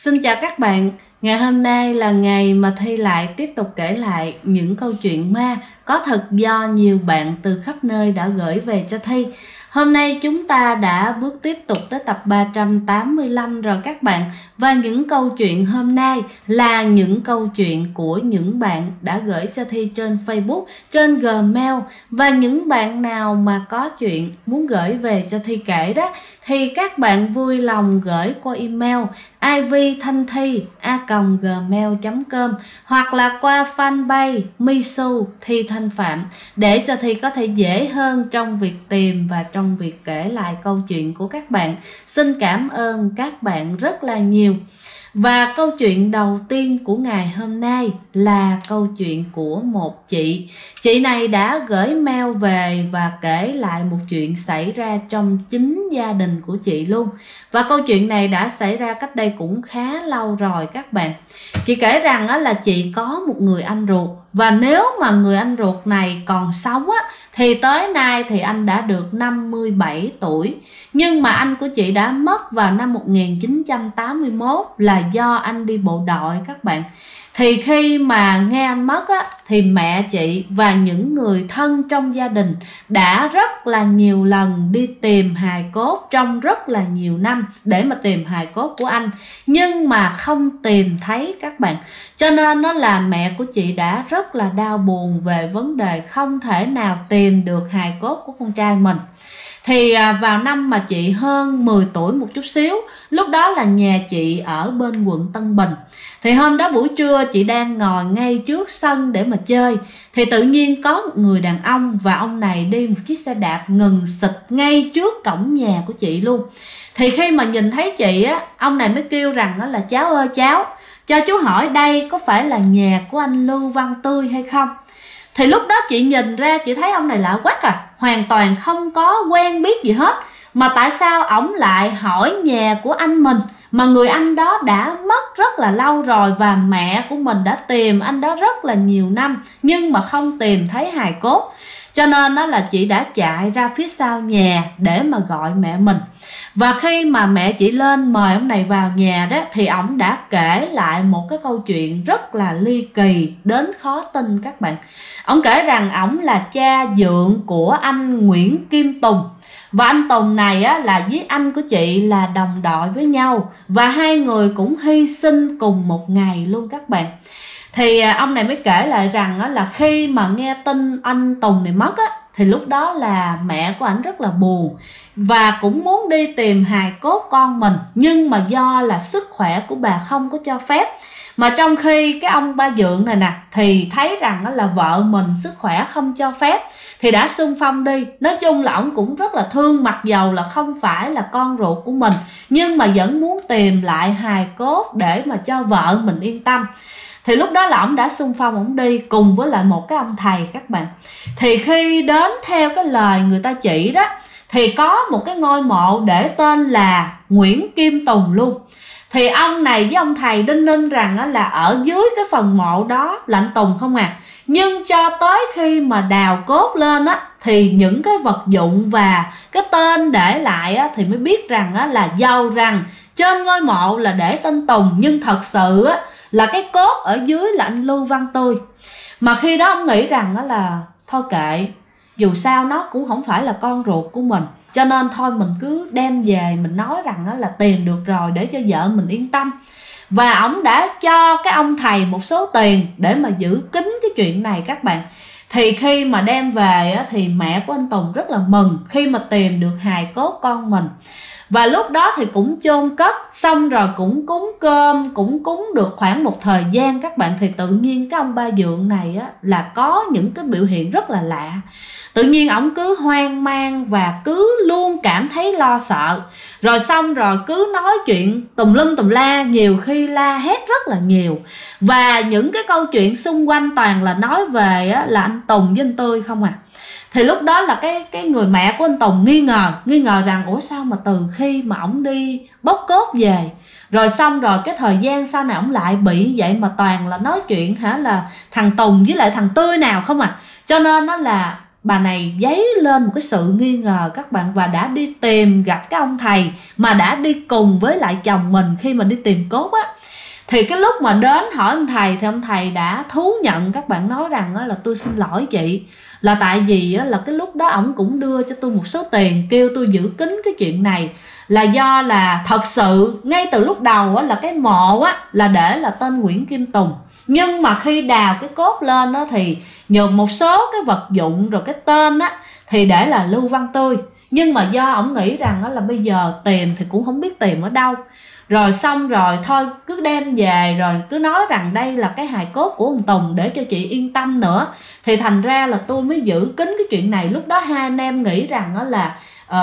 Xin chào các bạn, ngày hôm nay là ngày mà Thi lại tiếp tục kể lại những câu chuyện ma có thật do nhiều bạn từ khắp nơi đã gửi về cho Thi. Hôm nay chúng ta đã bước tiếp tục tới tập 385 rồi các bạn. Và những câu chuyện hôm nay là những câu chuyện của những bạn đã gửi cho Thi trên Facebook, trên Gmail. Và những bạn nào mà có chuyện muốn gửi về cho Thi kể đó thì các bạn vui lòng gửi qua email ivthanthi@gmail.com hoặc là qua fanpage Misu Thi Thanh Phạm để cho Thi có thể dễ hơn trong việc tìm và trong việc kể lại câu chuyện của các bạn. Xin cảm ơn các bạn rất là nhiều. Và câu chuyện đầu tiên của ngày hôm nay là câu chuyện của một chị. Chị này đã gửi mail về và kể lại một chuyện xảy ra trong chính gia đình của chị luôn. Và câu chuyện này đã xảy ra cách đây cũng khá lâu rồi các bạn. Chị kể rằng là chị có một người anh ruột. Và nếu mà người anh ruột này còn sống thì tới nay thì anh đã được 57 tuổi. Nhưng mà anh của chị đã mất vào năm 1981 là do anh đi bộ đội các bạn. Thì khi mà nghe anh mất thì mẹ chị và những người thân trong gia đình đã rất là nhiều lần đi tìm hài cốt trong rất là nhiều năm để mà tìm hài cốt của anh, nhưng mà không tìm thấy các bạn. Cho nên nó là mẹ của chị đã rất là đau buồn về vấn đề không thể nào tìm được hài cốt của con trai mình. Thì vào năm mà chị hơn 10 tuổi một chút xíu, lúc đó là nhà chị ở bên quận Tân Bình. Thì hôm đó buổi trưa chị đang ngồi ngay trước sân để mà chơi. Thì tự nhiên có một người đàn ông và ông này đi một chiếc xe đạp ngừng xịt ngay trước cổng nhà của chị luôn. Thì khi mà nhìn thấy chị ông này mới kêu rằng đó là cháu ơi cháu, cho chú hỏi đây có phải là nhà của anh Lưu Văn Tươi hay không? Thì lúc đó chị nhìn ra chị thấy ông này lạ quắc hoàn toàn không có quen biết gì hết. Mà tại sao ổng lại hỏi nhà của anh mình, mà người anh đó đã mất rất là lâu rồi và mẹ của mình đã tìm anh đó rất là nhiều năm nhưng mà không tìm thấy hài cốt. Cho nên đó là chị đã chạy ra phía sau nhà để mà gọi mẹ mình. Và khi mà mẹ chị lên mời ông này vào nhà đó thì ổng đã kể lại một cái câu chuyện rất là ly kỳ đến khó tin các bạn. Ổng kể rằng ổng là cha dượng của anh Nguyễn Kim Tùng. Và anh Tùng này là với anh của chị là đồng đội với nhau. Và hai người cũng hy sinh cùng một ngày luôn các bạn. Thì ông này mới kể lại rằng là khi mà nghe tin anh Tùng này mất thì lúc đó là mẹ của ảnh rất là buồn và cũng muốn đi tìm hài cốt con mình, nhưng mà do là sức khỏe của bà không có cho phép. Mà trong khi cái ông ba dượng này nè thì thấy rằng là vợ mình sức khỏe không cho phép thì đã xung phong đi. Nói chung là ổng cũng rất là thương, mặc dầu là không phải là con ruột của mình, nhưng mà vẫn muốn tìm lại hài cốt để mà cho vợ mình yên tâm. Thì lúc đó là ổng đã xung phong, ổng đi cùng với lại một cái ông thầy các bạn. Thì khi đến theo cái lời người ta chỉ đó thì có một cái ngôi mộ để tên là Nguyễn Kim Tùng luôn. Thì ông này với ông thầy đinh ninh rằng là ở dưới cái phần mộ đó là anh Tùng không Nhưng cho tới khi mà đào cốt lên thì những cái vật dụng và cái tên để lại thì mới biết rằng là dầu rằng trên ngôi mộ là để tên Tùng, nhưng thật sự là cái cốt ở dưới là anh Lưu Văn Tươi. Mà khi đó ông nghĩ rằng là thôi kệ, dù sao nó cũng không phải là con ruột của mình, cho nên thôi mình cứ đem về mình nói rằng là tìm được rồi để cho vợ mình yên tâm. Và ổng đã cho cái ông thầy một số tiền để mà giữ kín cái chuyện này các bạn. Thì khi mà đem về thì mẹ của anh Tùng rất là mừng khi mà tìm được hài cốt con mình. Và lúc đó thì cũng chôn cất xong rồi cũng cúng cơm, cũng cúng được khoảng một thời gian các bạn. Thì tự nhiên cái ông ba dượng này là có những cái biểu hiện rất là lạ. Tự nhiên ổng cứ hoang mang và cứ luôn cảm thấy lo sợ. Rồi xong rồi cứ nói chuyện tùm lum tùm la, nhiều khi la hét rất là nhiều. Và những cái câu chuyện xung quanh toàn là nói về là anh Tùng với anh Tươi không Thì lúc đó là cái người mẹ của anh Tùng nghi ngờ rằng ủa sao mà từ khi mà ổng đi bốc cốt về rồi xong rồi cái thời gian sau này ổng lại bị vậy, mà toàn là nói chuyện là thằng Tùng với lại thằng Tươi nào không Cho nên nó là bà này dấy lên một cái sự nghi ngờ các bạn, và đã đi tìm gặp cái ông thầy mà đã đi cùng với lại chồng mình khi mà đi tìm cốt Thì cái lúc mà đến hỏi ông thầy thì ông thầy đã thú nhận, các bạn nói rằng là tôi xin lỗi chị, là tại vì là cái lúc đó ổng cũng đưa cho tôi một số tiền, kêu tôi giữ kín cái chuyện này, là do là thật sự ngay từ lúc đầu là cái mộ là để là tên Nguyễn Kim Tùng, nhưng mà khi đào cái cốt lên thì nhường một số cái vật dụng rồi cái tên thì để là Lưu Văn Tươi. Nhưng mà do ổng nghĩ rằng là bây giờ tìm thì cũng không biết tìm ở đâu, rồi xong rồi thôi cứ đem về rồi cứ nói rằng đây là cái hài cốt của ông Tùng để cho chị yên tâm nữa. Thì thành ra là tôi mới giữ kín cái chuyện này. Lúc đó hai anh em nghĩ rằng là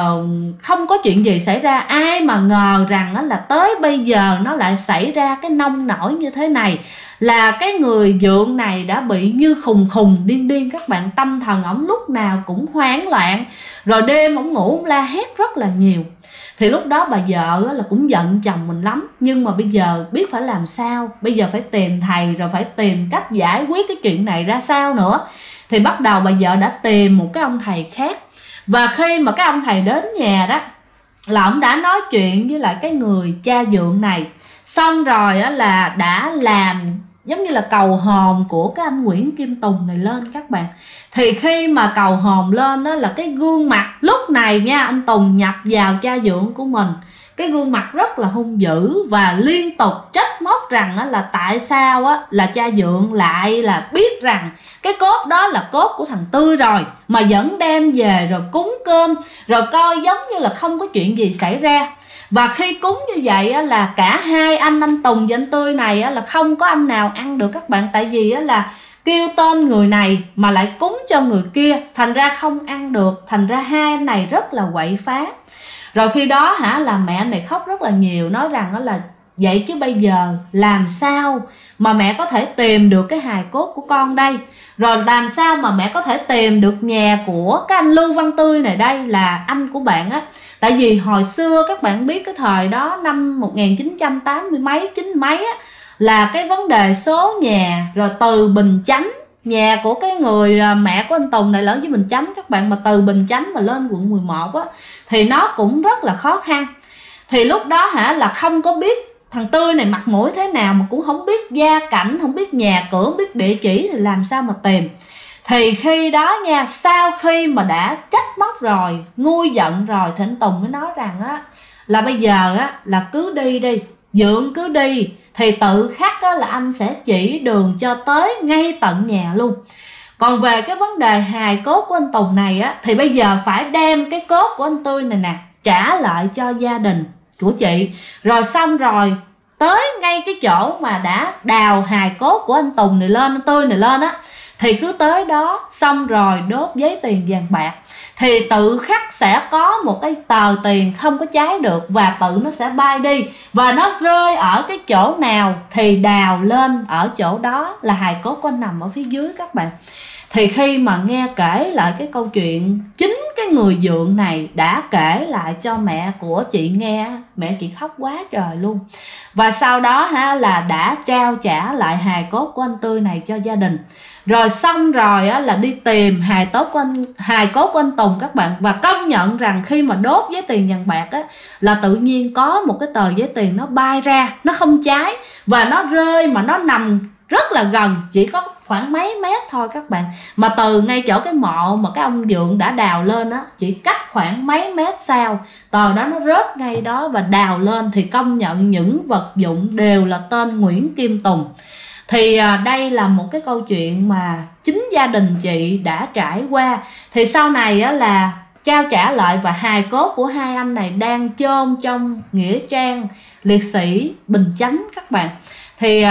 không có chuyện gì xảy ra. Ai mà ngờ rằng là tới bây giờ nó lại xảy ra cái nông nổi như thế này, là cái người dượng này đã bị như khùng điên điên các bạn. Tâm thần ổng lúc nào cũng hoảng loạn, rồi đêm ổng ngủ ổng la hét rất là nhiều. Thì lúc đó bà vợ là cũng giận chồng mình lắm, nhưng mà bây giờ biết phải làm sao, bây giờ phải tìm thầy rồi phải tìm cách giải quyết cái chuyện này ra sao nữa. Thì bắt đầu bà vợ đã tìm một cái ông thầy khác. Và khi mà cái ông thầy đến nhà đó là ông đã nói chuyện với lại cái người cha dượng này, xong rồi là đã làm giống như là cầu hồn của cái anh Nguyễn Kim Tùng này lên các bạn. Thì khi mà cầu hồn lên đó là cái gương mặt lúc này nha, anh Tùng nhập vào cha dượng của mình, cái gương mặt rất là hung dữ và liên tục trách móc rằng là tại sao là cha dượng lại là biết rằng cái cốt đó là cốt của thằng Tươi rồi mà vẫn đem về rồi cúng cơm, rồi coi giống như là không có chuyện gì xảy ra. Và khi cúng như vậy là cả hai anh Tùng và anh Tươi này là không có anh nào ăn được các bạn. Tại vì là kêu tên người này mà lại cúng cho người kia, thành ra không ăn được. Thành ra hai anh này rất là quậy phá. Rồi khi đó là mẹ anh này khóc rất là nhiều, nói rằng là vậy chứ bây giờ làm sao mà mẹ có thể tìm được cái hài cốt của con đây, rồi làm sao mà mẹ có thể tìm được nhà của cái anh Lưu Văn Tươi này đây, là anh của bạn Tại vì hồi xưa các bạn biết cái thời đó năm 1980 mấy 9 mấy là cái vấn đề số nhà, rồi từ Bình Chánh, nhà của cái người mẹ của anh Tùng này lớn với Bình Chánh các bạn, mà từ Bình Chánh mà lên quận 11 thì nó cũng rất là khó khăn. Thì lúc đó là không có biết thằng Tươi này mặt mũi thế nào, mà cũng không biết gia cảnh, không biết nhà cửa, không biết địa chỉ, thì làm sao mà tìm. Thì khi đó nha, sau khi mà đã trách móc rồi, nguôi giận rồi, thì anh Tùng mới nói rằng là bây giờ là cứ đi dượng cứ đi, thì tự khắc là anh sẽ chỉ đường cho tới ngay tận nhà luôn. Còn về cái vấn đề hài cốt của anh Tùng này thì bây giờ phải đem cái cốt của anh Tươi này nè trả lại cho gia đình của chị. Rồi xong rồi tới ngay cái chỗ mà đã đào hài cốt của anh Tùng này lên, anh Tươi này lên thì cứ tới đó xong rồi đốt giấy tiền vàng bạc, thì tự khắc sẽ có một cái tờ tiền không có cháy được, và tự nó sẽ bay đi, và nó rơi ở cái chỗ nào thì đào lên ở chỗ đó là hài cốt của anh nằm ở phía dưới các bạn. Thì khi mà nghe kể lại cái câu chuyện, chính cái người dượng này đã kể lại cho mẹ của chị nghe, mẹ chị khóc quá trời luôn. Và sau đó là đã trao trả lại hài cốt của anh Tươi này cho gia đình. Rồi xong rồi là đi tìm hài cốt của anh Tùng các bạn. Và công nhận rằng khi mà đốt giấy tiền vàng bạc là tự nhiên có một cái tờ giấy tiền nó bay ra, nó không cháy, và nó rơi mà nó nằm rất là gần, chỉ có khoảng mấy mét thôi các bạn. Mà từ ngay chỗ cái mộ mà cái ông dượng đã đào lên chỉ cách khoảng mấy mét sau, tờ đó nó rớt ngay đó và đào lên, thì công nhận những vật dụng đều là tên Nguyễn Kim Tùng. Thì đây là một cái câu chuyện mà chính gia đình chị đã trải qua. Thì sau này là trao trả lại, và hài cốt của hai anh này đang chôn trong nghĩa trang liệt sĩ Bình Chánh các bạn. Thì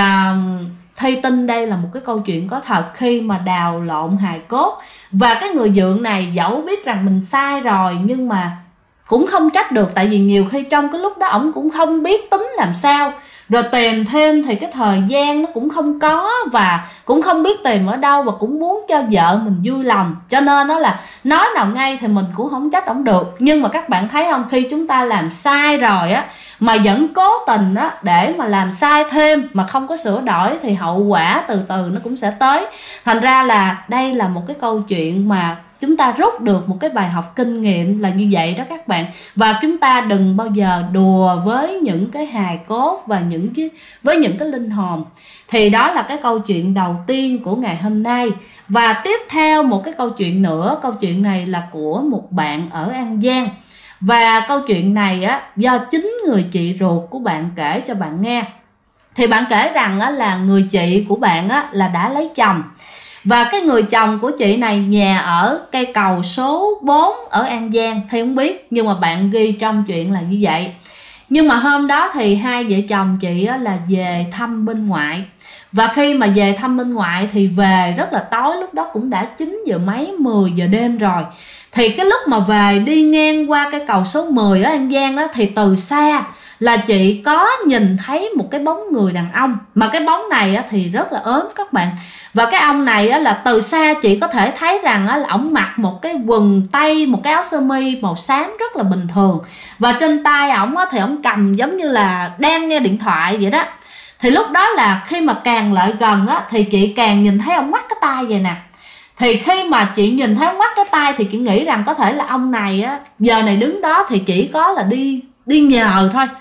Thi tin đây là một cái câu chuyện có thật. Khi mà đào lộn hài cốt, và cái người dượng này dẫu biết rằng mình sai rồi nhưng mà cũng không trách được, tại vì nhiều khi trong cái lúc đó ổng cũng không biết tính làm sao, rồi tìm thêm thì cái thời gian nó cũng không có, và cũng không biết tìm ở đâu, và cũng muốn cho vợ mình vui lòng, cho nên đó là nói nào ngay thì mình cũng không trách ổng được. Nhưng mà các bạn thấy không, khi chúng ta làm sai rồi mà vẫn cố tình để mà làm sai thêm mà không có sửa đổi, thì hậu quả từ từ nó cũng sẽ tới. Thành ra là đây là một cái câu chuyện mà chúng ta rút được một cái bài học kinh nghiệm là như vậy đó các bạn. Và chúng ta đừng bao giờ đùa với những cái hài cốt và với những cái linh hồn. Thì đó là cái câu chuyện đầu tiên của ngày hôm nay. Và tiếp theo một cái câu chuyện nữa, câu chuyện này là của một bạn ở An Giang. Và câu chuyện này á, do chính người chị ruột của bạn kể cho bạn nghe. Thì bạn kể rằng á, là người chị của bạn á, là đã lấy chồng. Và cái người chồng của chị này nhà ở cây cầu số 4 ở An Giang. Thì không biết, nhưng mà bạn ghi trong chuyện là như vậy. Nhưng mà hôm đó thì hai vợ chồng chị á, là về thăm bên ngoại. Và khi mà về thăm bên ngoại thì về rất là tối, lúc đó cũng đã 9 giờ mấy, 10 giờ đêm rồi. Thì cái lúc mà về đi ngang qua cái cầu số 10 ở An Giang đó, thì từ xa là chị có nhìn thấy một cái bóng người đàn ông. Mà cái bóng này á, thì rất là ốm các bạn. Và cái ông này á, là từ xa chị có thể thấy rằng á, là ổng mặc một cái quần tây, một cái áo sơ mi màu xám rất là bình thường. Và trên tay ổng á, thì ổng cầm giống như là đang nghe điện thoại vậy đó. Thì lúc đó là khi mà càng lại gần á, thì chị càng nhìn thấy ông ngoắt cái tay vậy nè. Thì khi mà chị nhìn thấy ông ngoắt cái tay thì chị nghĩ rằng có thể là ông này á, giờ này đứng đó thì chỉ có là đi nhờ thôi,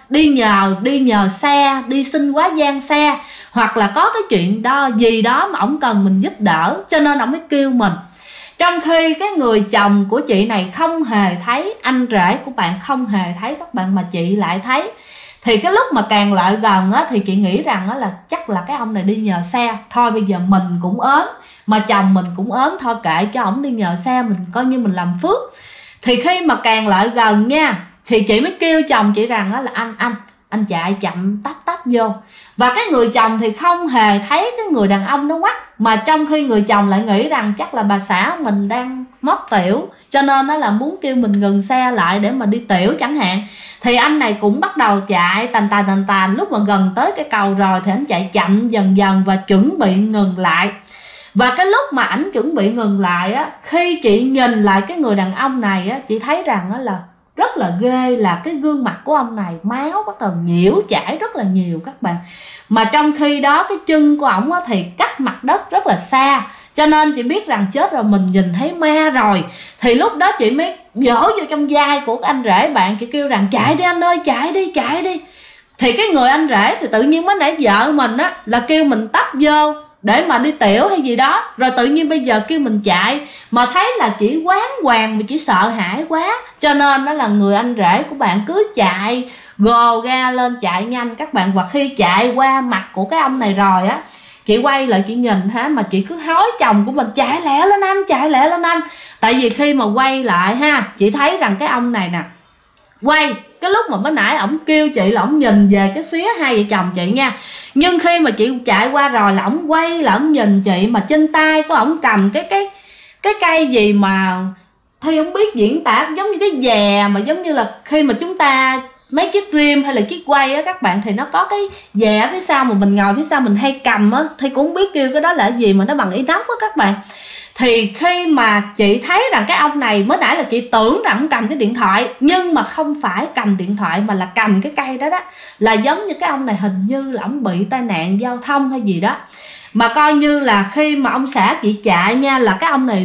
đi nhờ xe, đi xin quá giang xe, hoặc là có cái chuyện gì đó mà ổng cần mình giúp đỡ, cho nên ổng mới kêu mình. Trong khi cái người chồng của chị này không hề thấy, anh rể của bạn không hề thấy các bạn, mà chị lại thấy. Thì cái lúc mà càng lại gần á, thì chị nghĩ rằng á, là chắc là cái ông này đi nhờ xe. Thôi bây giờ mình cũng ốm, mà chồng mình cũng ốm, thôi kệ cho ổng đi nhờ xe, mình coi như mình làm phước. Thì khi mà càng lại gần nha, thì chị mới kêu chồng chị rằng á, là anh chạy chậm tách vô. Và cái người chồng thì không hề thấy cái người đàn ông nó quắt, mà trong khi người chồng lại nghĩ rằng chắc là bà xã mình đang mót tiểu, cho nên nó là muốn kêu mình ngừng xe lại để mà đi tiểu chẳng hạn. Thì anh này cũng bắt đầu chạy tàn. Lúc mà gần tới cái cầu rồi thì anh chạy chậm dần dần và chuẩn bị ngừng lại. Và cái lúc mà ảnh chuẩn bị ngừng lại á, khi chị nhìn lại cái người đàn ông này á, chị thấy rằng á, là rất là ghê, là cái gương mặt của ông này máu bắt đầu nhiễu chảy rất là nhiều các bạn. Mà trong khi đó cái chân của ổng á, thì cách mặt đất rất là xa, cho nên chị biết rằng chết rồi, mình nhìn thấy ma rồi. Thì lúc đó chị mới dỗ vô trong vai của anh rể bạn, chị kêu rằng chạy đi anh ơi, chạy đi. Thì cái người anh rể thì tự nhiên mới nãy vợ mình á là kêu mình tấp vô để mà đi tiểu hay gì đó, rồi tự nhiên bây giờ kêu mình chạy, mà thấy là chỉ quán hoàng mà chỉ sợ hãi quá, cho nên đó là người anh rể của bạn cứ chạy gồ ga lên chạy nhanh các bạn. Và khi chạy qua mặt của cái ông này rồi á, chị quay lại chị nhìn mà chị cứ hối chồng của mình chạy lẹ lên anh. Tại vì khi mà quay lại chị thấy rằng cái ông này nè, quay cái lúc mà mới nãy ổng kêu chị là ổng nhìn về cái phía hai vợ chồng chị nha, nhưng khi mà chị chạy qua rồi là ổng quay là ổng nhìn chị, mà trên tay của ổng cầm cái cây gì mà Thi không biết diễn tả, giống như cái dè mà giống như là khi mà chúng ta mấy chiếc rim hay là chiếc quay á các bạn, thì nó có cái dè ở phía sau mà mình ngồi phía sau mình hay cầm á, Thi cũng không biết kêu cái đó là gì mà nó bằng inox á các bạn. Thì khi mà chị thấy rằng cái ông này, mới nãy là chị tưởng rằng ông cầm cái điện thoại, nhưng mà không phải cầm điện thoại mà là cầm cái cây đó, là giống như cái ông này hình như là ông bị tai nạn giao thông hay gì đó. Mà coi như là khi mà ông xã chị chạy nha, là cái ông này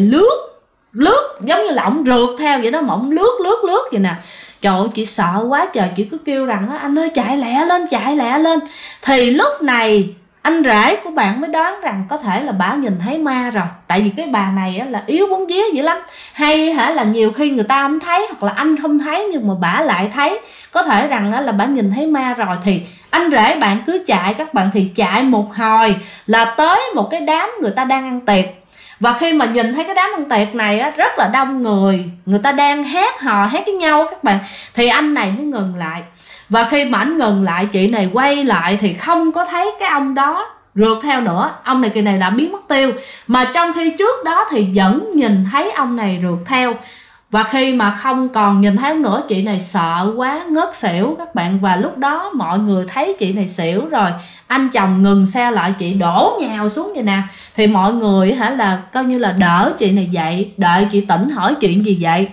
lướt giống như là ông rượt theo vậy đó, mà ông lướt vậy nè. Trời ơi, chị sợ quá trời, chị cứ kêu rằng anh ơi chạy lẹ lên. Thì lúc này anh rể của bạn mới đoán rằng có thể là bà nhìn thấy ma rồi. Tại vì cái bà này là yếu bóng vía dữ lắm. Hay là nhiều khi người ta không thấy, hoặc là anh không thấy nhưng mà bà lại thấy. Có thể rằng là bà nhìn thấy ma rồi. Thì anh rể bạn cứ chạy các bạn, thì chạy một hồi là tới một cái đám người ta đang ăn tiệc. Và khi mà nhìn thấy cái đám ăn tiệc này rất là đông người ta đang hò hét với nhau các bạn, thì anh này mới ngừng lại. Và khi mà anh ngừng lại, chị này quay lại thì không có thấy cái ông đó rượt theo nữa. Ông này kỳ này đã biến mất tiêu. Mà trong khi trước đó thì vẫn nhìn thấy ông này rượt theo. Và khi mà không còn nhìn thấy ông nữa, chị này sợ quá ngất xỉu các bạn. Và lúc đó mọi người thấy chị này xỉu rồi, anh chồng ngừng xe lại, chị đổ nhào xuống vậy nè. Thì mọi người là coi như là đỡ chị này dậy, đợi chị tỉnh hỏi chuyện gì vậy.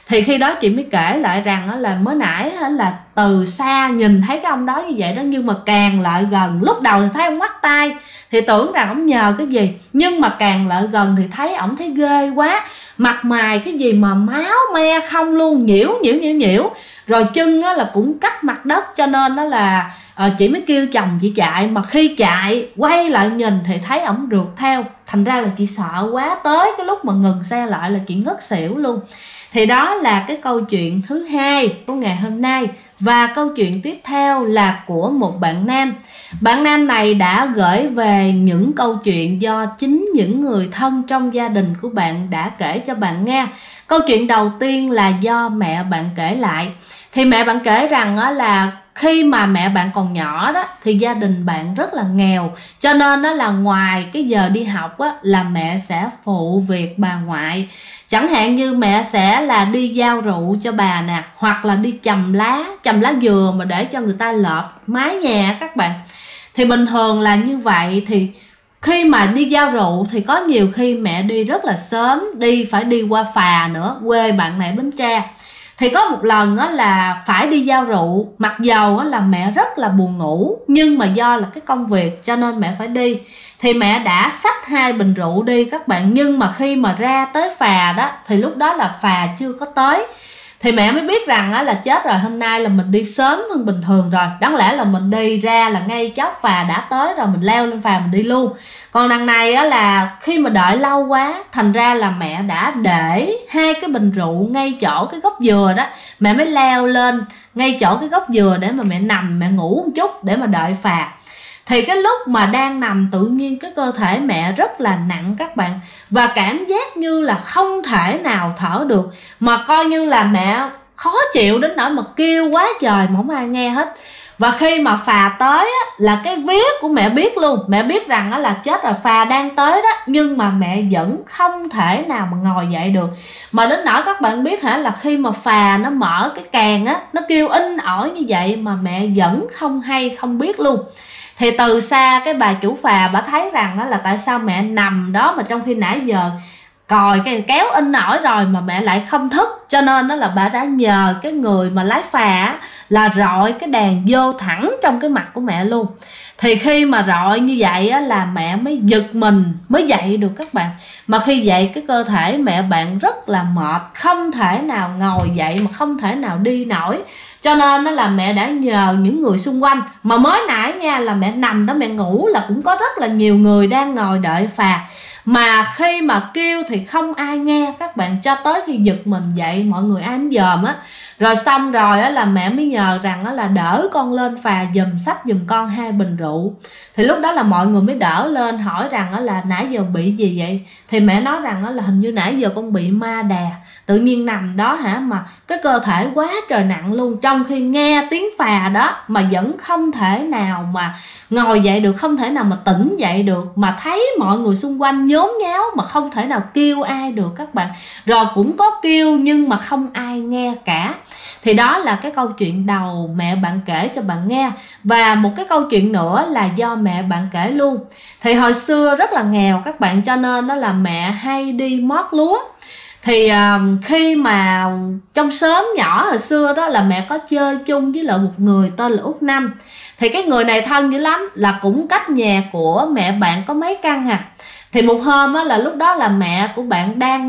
Thì khi đó chị mới kể lại rằng là mới nãy là từ xa nhìn thấy cái ông đó như vậy đó, nhưng mà càng lại gần, lúc đầu thì thấy ông ngoắt tay thì tưởng rằng ông nhờ cái gì, nhưng mà càng lại gần thì thấy ổng thấy ghê quá, mặt mày cái gì mà máu me không luôn, nhiễu, rồi chân á là cũng cách mặt đất, cho nên đó là chị mới kêu chồng chị chạy, mà khi chạy quay lại nhìn thì thấy ổng rượt theo, thành ra là chị sợ quá, tới cái lúc mà ngừng xe lại là chị ngất xỉu luôn. Thì đó là cái câu chuyện thứ hai của ngày hôm nay. Và câu chuyện tiếp theo là của một bạn nam. Bạn nam này đã gửi về những câu chuyện do chính những người thân trong gia đình của bạn đã kể cho bạn nghe. Câu chuyện đầu tiên là do mẹ bạn kể lại. Thì mẹ bạn kể rằng là khi mà mẹ bạn còn nhỏ đó thì gia đình bạn rất là nghèo, cho nên đó là ngoài cái giờ đi học á, là mẹ sẽ phụ việc bà ngoại. Chẳng hạn như mẹ sẽ là đi giao rượu cho bà nè, hoặc là đi chầm lá dừa mà để cho người ta lợp mái nhà các bạn. Thì bình thường là như vậy. Thì khi mà đi giao rượu thì có nhiều khi mẹ đi rất là sớm, phải đi qua phà nữa, quê bạn này Bến Tre. Thì có một lần đó là phải đi giao rượu, mặc dầu là mẹ rất là buồn ngủ, nhưng mà do là cái công việc cho nên mẹ phải đi. Thì mẹ đã xách 2 bình rượu đi các bạn, nhưng mà khi mà ra tới phà đó thì lúc đó là phà chưa có tới. Thì mẹ mới biết rằng là chết rồi, hôm nay là mình đi sớm hơn bình thường rồi, đáng lẽ là mình đi ra là ngay chót phà đã tới rồi, mình leo lên phà mình đi luôn. Còn đằng này á là khi mà đợi lâu quá, thành ra là mẹ đã để 2 cái bình rượu ngay chỗ cái gốc dừa đó, mẹ mới leo lên ngay chỗ cái gốc dừa để mà mẹ nằm, mẹ ngủ một chút để mà đợi phà. Thì cái lúc mà đang nằm, tự nhiên cái cơ thể mẹ rất là nặng các bạn, và cảm giác như là không thể nào thở được, mà coi như là mẹ khó chịu đến nỗi mà kêu quá trời mà không ai nghe hết. Và khi mà phà tới á, là cái vía của mẹ biết luôn, mẹ biết rằng á, là chết rồi, phà đang tới đó, nhưng mà mẹ vẫn không thể nào mà ngồi dậy được. Mà đến nỗi các bạn biết hả, là khi mà phà nó mở cái càng á, nó kêu in ỏi như vậy mà mẹ vẫn không hay, không biết luôn. Thì từ xa cái bà chủ phà bà thấy rằng là tại sao mẹ nằm đó mà trong khi nãy giờ còi cái kéo in ỏi rồi mà mẹ lại không thức, cho nên đó là bà đã nhờ cái người mà lái phà là rọi cái đèn vô thẳng trong cái mặt của mẹ luôn. Thì khi mà rọi như vậy á, là mẹ mới giật mình mới dậy được các bạn. Mà khi dậy cái cơ thể mẹ bạn rất là mệt, không thể nào ngồi dậy mà không thể nào đi nổi, cho nên đó là mẹ đã nhờ những người xung quanh. Mà mới nãy nha, là mẹ nằm đó mẹ ngủ là cũng có rất là nhiều người đang ngồi đợi phà, mà khi mà kêu thì không ai nghe các bạn, cho tới khi giật mình dậy mọi người ai cũng dòm á. Rồi xong rồi á, là mẹ mới nhờ rằng á, là đỡ con lên phà giùm, xách giùm con 2 bình rượu. Thì lúc đó là mọi người mới đỡ lên, hỏi rằng á, là nãy giờ bị gì vậy. Thì mẹ nói rằng á, là hình như nãy giờ con bị ma đè, tự nhiên nằm đó hả, mà cái cơ thể quá trời nặng luôn, trong khi nghe tiếng phà đó mà vẫn không thể nào mà ngồi dậy được, không thể nào mà tỉnh dậy được, mà thấy mọi người xung quanh nhốn nháo mà không thể nào kêu ai được các bạn. Rồi cũng có kêu nhưng mà không ai nghe cả. Thì đó là cái câu chuyện đầu mẹ bạn kể cho bạn nghe. Và một cái câu chuyện nữa là do mẹ bạn kể luôn. Thì hồi xưa rất là nghèo các bạn, cho nên đó là mẹ hay đi mót lúa. Thì khi mà trong xóm nhỏ hồi xưa đó là mẹ có chơi chung với lại một người tên là Út Năm. Thì cái người này thân dữ lắm, là cũng cách nhà của mẹ bạn có mấy căn à. Thì một hôm á, là lúc đó là mẹ của bạn đang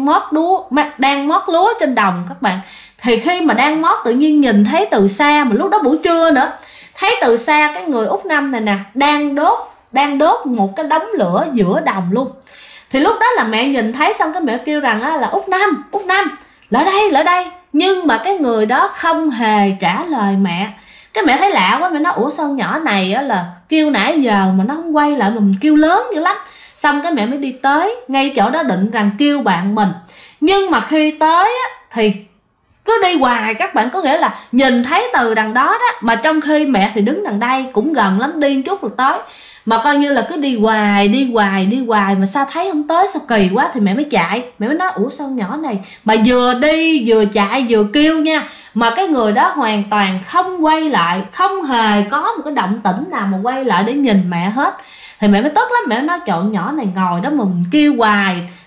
mót lúa trên đồng các bạn. Thì khi mà đang mót tự nhiên nhìn thấy từ xa, mà lúc đó buổi trưa nữa, thấy từ xa cái người Út Năm này nè đang đốt một cái đống lửa giữa đồng luôn. Thì lúc đó là mẹ nhìn thấy xong cái mẹ kêu rằng á, là Út Năm lại đây. Nhưng mà cái người đó không hề trả lời mẹ. Cái mẹ thấy lạ quá, mẹ nói ủa sao nhỏ này á, là kêu nãy giờ mà nó không quay lại, mà mình kêu lớn dữ lắm. Xong cái mẹ mới đi tới ngay chỗ đó định rằng kêu bạn mình. Nhưng mà khi tới á, thì cứ đi hoài các bạn, có nghĩa là nhìn thấy từ đằng đó đó, mà trong khi mẹ thì đứng đằng đây cũng gần lắm, đi một chút rồi tới. Mà coi như là cứ đi hoài mà sao thấy không tới, sao kỳ quá. Thì mẹ mới chạy, mẹ mới nói ủa sao nhỏ này mà vừa đi vừa chạy vừa kêu nha, mà cái người đó hoàn toàn không quay lại, không hề có một cái động tĩnh nào mà quay lại để nhìn mẹ hết. Thì mẹ mới tức lắm, mẹ nói trời, nhỏ này ngồi đó mà mình kêu hoài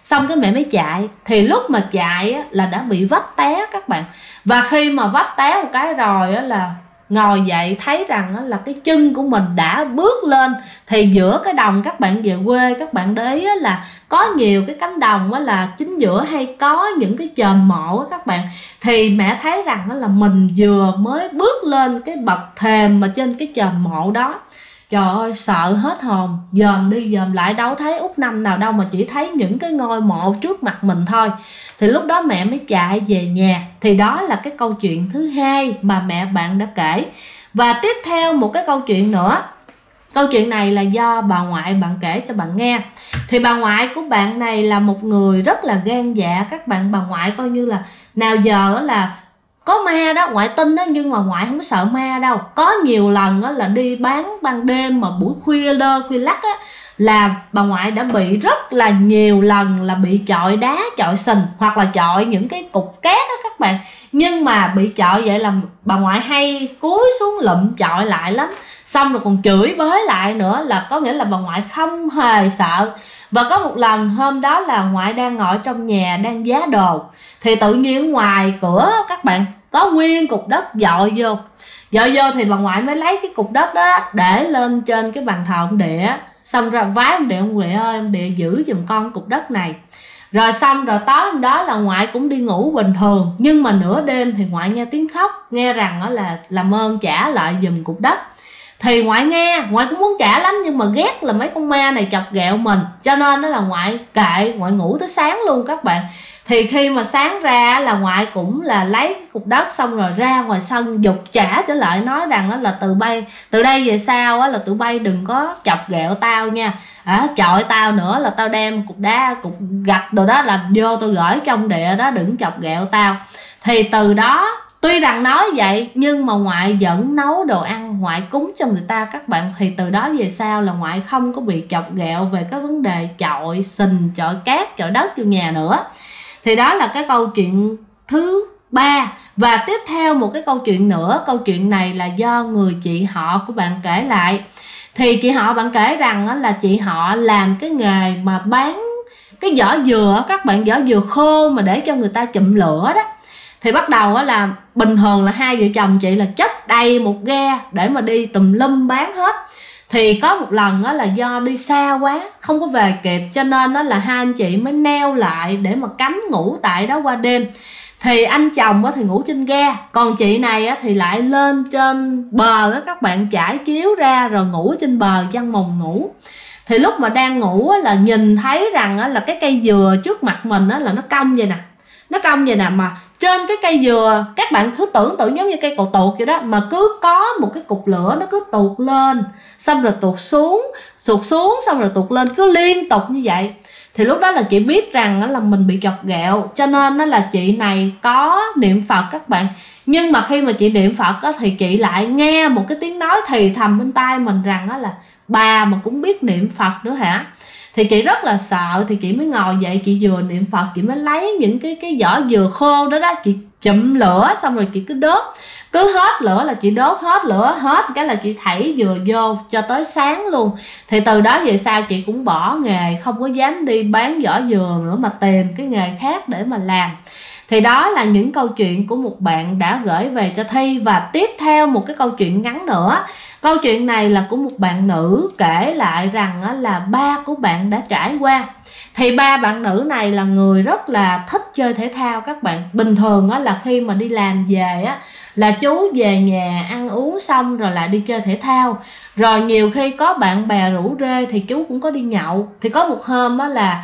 xong cái mẹ mới chạy. Thì lúc mà chạy á, là đã bị vấp té các bạn. Và khi mà vấp té một cái rồi á, là ngồi dậy thấy rằng á, là cái chân của mình đã bước lên. Thì giữa cái đồng, các bạn về quê các bạn để ý á, là có nhiều cái cánh đồng á, là chính giữa hay có những cái chòm mộ á các bạn. Thì mẹ thấy rằng á, là mình vừa mới bước lên cái bậc thềm mà trên cái chòm mộ đó. Trời ơi, sợ hết hồn, dòm đi dòm lại đâu thấy út năm nào đâu, mà chỉ thấy những cái ngôi mộ trước mặt mình thôi. Thì lúc đó mẹ mới chạy về nhà. Thì đó là cái câu chuyện thứ hai mà mẹ bạn đã kể. Và tiếp theo một cái câu chuyện nữa. Câu chuyện này là do bà ngoại bạn kể cho bạn nghe. Thì bà ngoại của bạn này là một người rất là gan dạ các bạn. Bà ngoại coi như là nào giờ là có ma đó, ngoại tin đó, nhưng mà ngoại không có sợ ma đâu. Có nhiều lần là đi bán ban đêm mà buổi khuya lơ khuya lắc á, là bà ngoại đã bị rất là nhiều lần là bị chọi đá, chọi sình, hoặc là chọi những cái cục cát á các bạn. Nhưng mà bị chọi vậy là bà ngoại hay cúi xuống lụm chọi lại lắm. Xong rồi còn chửi bới lại nữa, là có nghĩa là bà ngoại không hề sợ. Và có một lần hôm đó là ngoại đang ngồi trong nhà đang giá đồ. Thì tự nhiên ngoài cửa các bạn có nguyên cục đất dội vô. Dội vô thì bà ngoại mới lấy cái cục đất đó để lên trên cái bàn thờ ông Địa. Xong ra vái ông Địa ơi, ông Địa giữ giùm con cục đất này. Rồi xong rồi tối hôm đó là ngoại cũng đi ngủ bình thường. Nhưng mà nửa đêm thì ngoại nghe tiếng khóc, nghe rằng là làm ơn trả lại giùm cục đất. Thì ngoại nghe, ngoại cũng muốn trả lắm, nhưng mà ghét là mấy con ma này chọc ghẹo mình, cho nên đó là ngoại kệ, ngoại ngủ tới sáng luôn các bạn. Thì khi mà sáng ra là ngoại cũng là lấy cái cục đất xong rồi ra ngoài sân giục trả trở lại, nói rằng là từ đây về sau là tụi bay đừng có chọc ghẹo tao nha. Chọi tao nữa là tao đem cục đá, cục gạch đồ đó là vô tôi gửi trong Địa đó, đừng chọc ghẹo tao. Thì từ đó tuy rằng nói vậy nhưng mà ngoại vẫn nấu đồ ăn, ngoại cúng cho người ta các bạn. Thì từ đó về sau là ngoại không có bị chọc ghẹo về cái vấn đề chọi sình, chọi cát, chọi đất vô nhà nữa. Thì đó là cái câu chuyện thứ 3. Và tiếp theo một cái câu chuyện nữa. Câu chuyện này là do người chị họ của bạn kể lại. Thì chị họ bạn kể rằng là chị họ làm cái nghề mà bán cái vỏ dừa các bạn, vỏ dừa khô mà để cho người ta chụm lửa đó. Thì bắt đầu là bình thường là hai vợ chồng chị là chất đầy một ghe để mà đi tùm lum bán hết. Thì có một lần là do đi xa quá không có về kịp, cho nên là hai anh chị mới neo lại để mà cắm ngủ tại đó qua đêm. Thì anh chồng thì ngủ trên ghe, còn chị này thì lại lên trên bờ đó các bạn, trải chiếu ra rồi ngủ trên bờ chăn mùng ngủ. Thì lúc mà đang ngủ là nhìn thấy rằng là cái cây dừa trước mặt mình là nó cong vậy nè. Nó cong vậy nè, mà trên cái cây dừa các bạn cứ tưởng tượng giống như cây cột tuột vậy đó, mà cứ có một cái cục lửa nó cứ tuột lên, xong rồi tuột xuống, xong rồi tuột lên, cứ liên tục như vậy. Thì lúc đó là chị biết rằng là mình bị chọc ghẹo, cho nên là chị này có niệm Phật các bạn. Nhưng mà khi mà chị niệm Phật thì chị lại nghe một cái tiếng nói thì thầm bên tai mình rằng là bà mà cũng biết niệm Phật nữa hả? Thì chị rất là sợ, thì chị mới ngồi dậy, chị vừa niệm Phật, chị mới lấy những cái vỏ dừa khô đó chị chụm lửa, xong rồi chị cứ đốt. Cứ hết lửa là chị đốt, hết lửa hết cái là chị thảy dừa vô cho tới sáng luôn. Thì từ đó về sau chị cũng bỏ nghề, không có dám đi bán vỏ dừa nữa mà tìm cái nghề khác để mà làm. Thì đó là những câu chuyện của một bạn đã gửi về cho Thi. Và tiếp theo một cái câu chuyện ngắn nữa. Câu chuyện này là của một bạn nữ kể lại rằng là ba của bạn đã trải qua. Thì ba bạn nữ này là người rất là thích chơi thể thao các bạn. Bình thường là khi mà đi làm về là chú về nhà ăn uống xong rồi lại đi chơi thể thao. Rồi nhiều khi có bạn bè rủ rê thì chú cũng có đi nhậu. Thì có một hôm là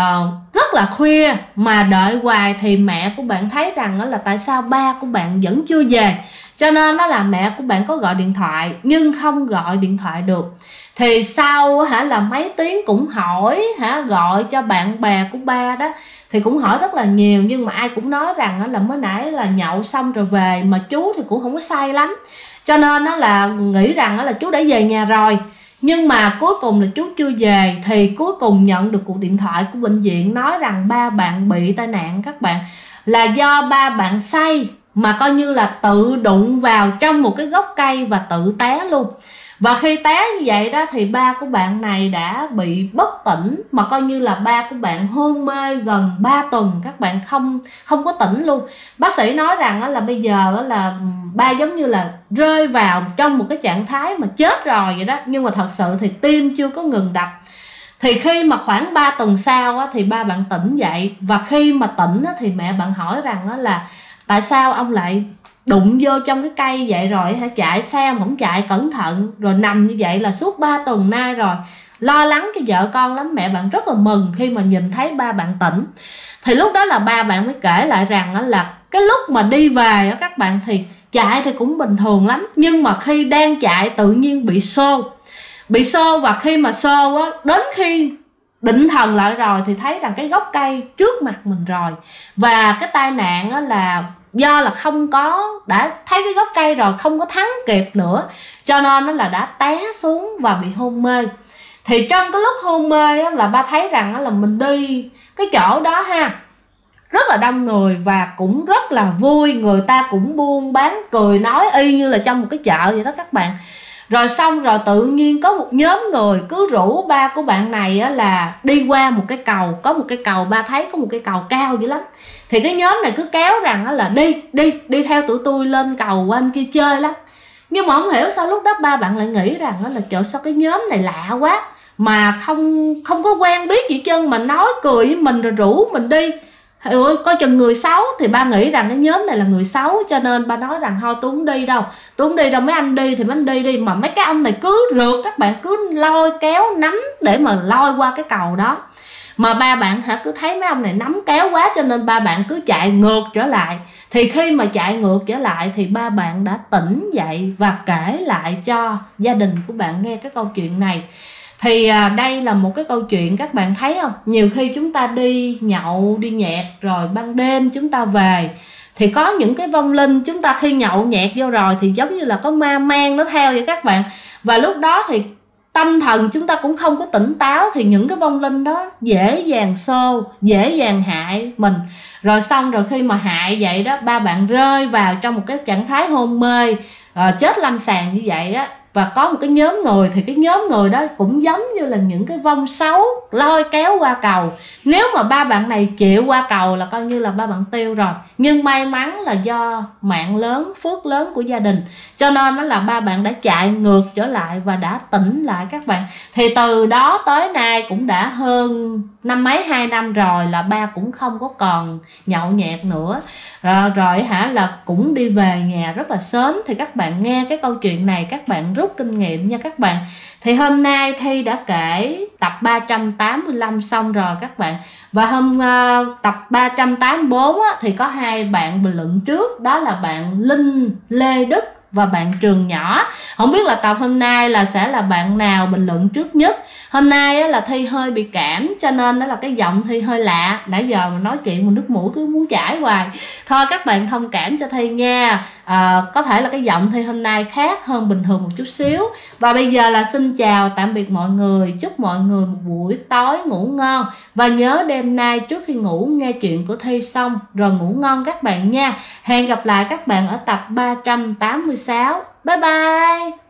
rất là khuya mà đợi hoài, thì mẹ của bạn thấy rằng là tại sao ba của bạn vẫn chưa về. Cho nên là mẹ của bạn có gọi điện thoại nhưng không gọi điện thoại được. Thì sau là mấy tiếng cũng hỏi gọi cho bạn bè của ba đó, thì cũng hỏi rất là nhiều, nhưng mà ai cũng nói rằng là mới nãy là nhậu xong rồi về, mà chú thì cũng không có say lắm, cho nên là nghĩ rằng là chú đã về nhà rồi. Nhưng mà cuối cùng là chú chưa về. Thì cuối cùng nhận được cuộc điện thoại của bệnh viện nói rằng ba bạn bị tai nạn các bạn, là do ba bạn say mà coi như là tự đụng vào trong một cái gốc cây và tự té luôn. Và khi té như vậy đó thì ba của bạn này đã bị bất tỉnh, mà coi như là ba của bạn hôn mê gần 3 tuần, các bạn không có tỉnh luôn. Bác sĩ nói rằng là bây giờ là ba giống như là rơi vào trong một cái trạng thái mà chết rồi vậy đó, nhưng mà thật sự thì tim chưa có ngừng đập. Thì khi mà khoảng 3 tuần sau thì ba bạn tỉnh dậy, và khi mà tỉnh thì mẹ bạn hỏi rằng là tại sao ông lại đụng vô trong cái cây vậy, rồi hả chạy xe mà không chạy cẩn thận, rồi nằm như vậy là suốt 3 tuần nay rồi, lo lắng cho vợ con lắm. Mẹ bạn rất là mừng khi mà nhìn thấy ba bạn tỉnh. Thì lúc đó là ba bạn mới kể lại rằng là cái lúc mà đi về các bạn thì chạy thì cũng bình thường lắm, nhưng mà khi đang chạy tự nhiên bị xô, và khi mà xô đến khi định thần lại rồi thì thấy rằng cái gốc cây trước mặt mình rồi. Và cái tai nạn là do là không có, đã thấy cái gốc cây rồi không có thắng kịp nữa, cho nên nó là đã té xuống và bị hôn mê. Thì trong cái lúc hôn mê là ba thấy rằng là mình đi cái chỗ đó rất là đông người và cũng rất là vui, người ta cũng buôn bán cười nói y như là trong một cái chợ vậy đó các bạn. Rồi xong rồi tự nhiên có một nhóm người cứ rủ ba của bạn này là đi qua một cái cầu, có một cái cầu, ba thấy có một cái cầu cao dữ lắm. Thì cái nhóm này cứ kéo rằng là đi theo tụi tôi lên cầu qua bên kia chơi lắm. Nhưng mà không hiểu sao lúc đó ba bạn lại nghĩ rằng là trời, sao cái nhóm này lạ quá, mà không có quen biết gì trơn mà nói cười với mình rồi rủ mình đi. Ôi, coi chừng người xấu. Thì ba nghĩ rằng cái nhóm này là người xấu, cho nên ba nói rằng thôi tôi không đi đâu, mấy anh đi thì mấy anh đi. Mà mấy cái ông này cứ rượt, các bạn cứ lôi kéo nắm để mà lôi qua cái cầu đó. Mà ba bạn cứ thấy mấy ông này nắm kéo quá, cho nên ba bạn cứ chạy ngược trở lại. Thì khi mà chạy ngược trở lại thì ba bạn đã tỉnh dậy và kể lại cho gia đình của bạn nghe cái câu chuyện này. Thì đây là một cái câu chuyện các bạn thấy không? Nhiều khi chúng ta đi nhậu, đi nhẹt rồi ban đêm chúng ta về thì có những cái vong linh, chúng ta khi nhậu nhẹt vô rồi thì giống như là có ma mang nó theo vậy các bạn. Và lúc đó thì tâm thần chúng ta cũng không có tỉnh táo, thì những cái vong linh đó dễ dàng xô, dễ dàng hại mình. Rồi xong rồi khi mà hại vậy đó, ba bạn rơi vào trong một cái trạng thái hôn mê, chết lâm sàng như vậy á. Và có một cái nhóm người, thì cái nhóm người đó cũng giống như là những cái vong xấu lôi kéo qua cầu. Nếu mà ba bạn này chịu qua cầu là coi như là ba bạn tiêu rồi. Nhưng may mắn là do mạng lớn, phước lớn của gia đình, cho nên nó là ba bạn đã chạy ngược trở lại và đã tỉnh lại các bạn. Thì từ đó tới nay cũng đã hơn 2 năm rồi, là ba cũng không có còn nhậu nhẹt nữa. Rồi là cũng đi về nhà rất là sớm. Thì các bạn nghe cái câu chuyện này các bạn rút kinh nghiệm nha các bạn. Thì hôm nay Thi đã kể tập 385 xong rồi các bạn. Và tập 384 thì có 2 bạn bình luận trước, đó là bạn Linh Lê Đức và bạn Trường Nhỏ. Không biết là tập hôm nay là sẽ là bạn nào bình luận trước nhất. Hôm nay là Thi hơi bị cảm, cho nên đó là cái giọng Thi hơi lạ. Nãy giờ mà nói chuyện mà nước mũi cứ muốn chảy hoài. Thôi các bạn thông cảm cho Thi nha. Có thể là cái giọng Thi hôm nay khác hơn bình thường một chút xíu. Và bây giờ là xin chào tạm biệt mọi người. Chúc mọi người một buổi tối ngủ ngon. Và nhớ đêm nay trước khi ngủ nghe chuyện của Thi xong rồi ngủ ngon các bạn nha. Hẹn gặp lại các bạn ở tập 386. Bye bye.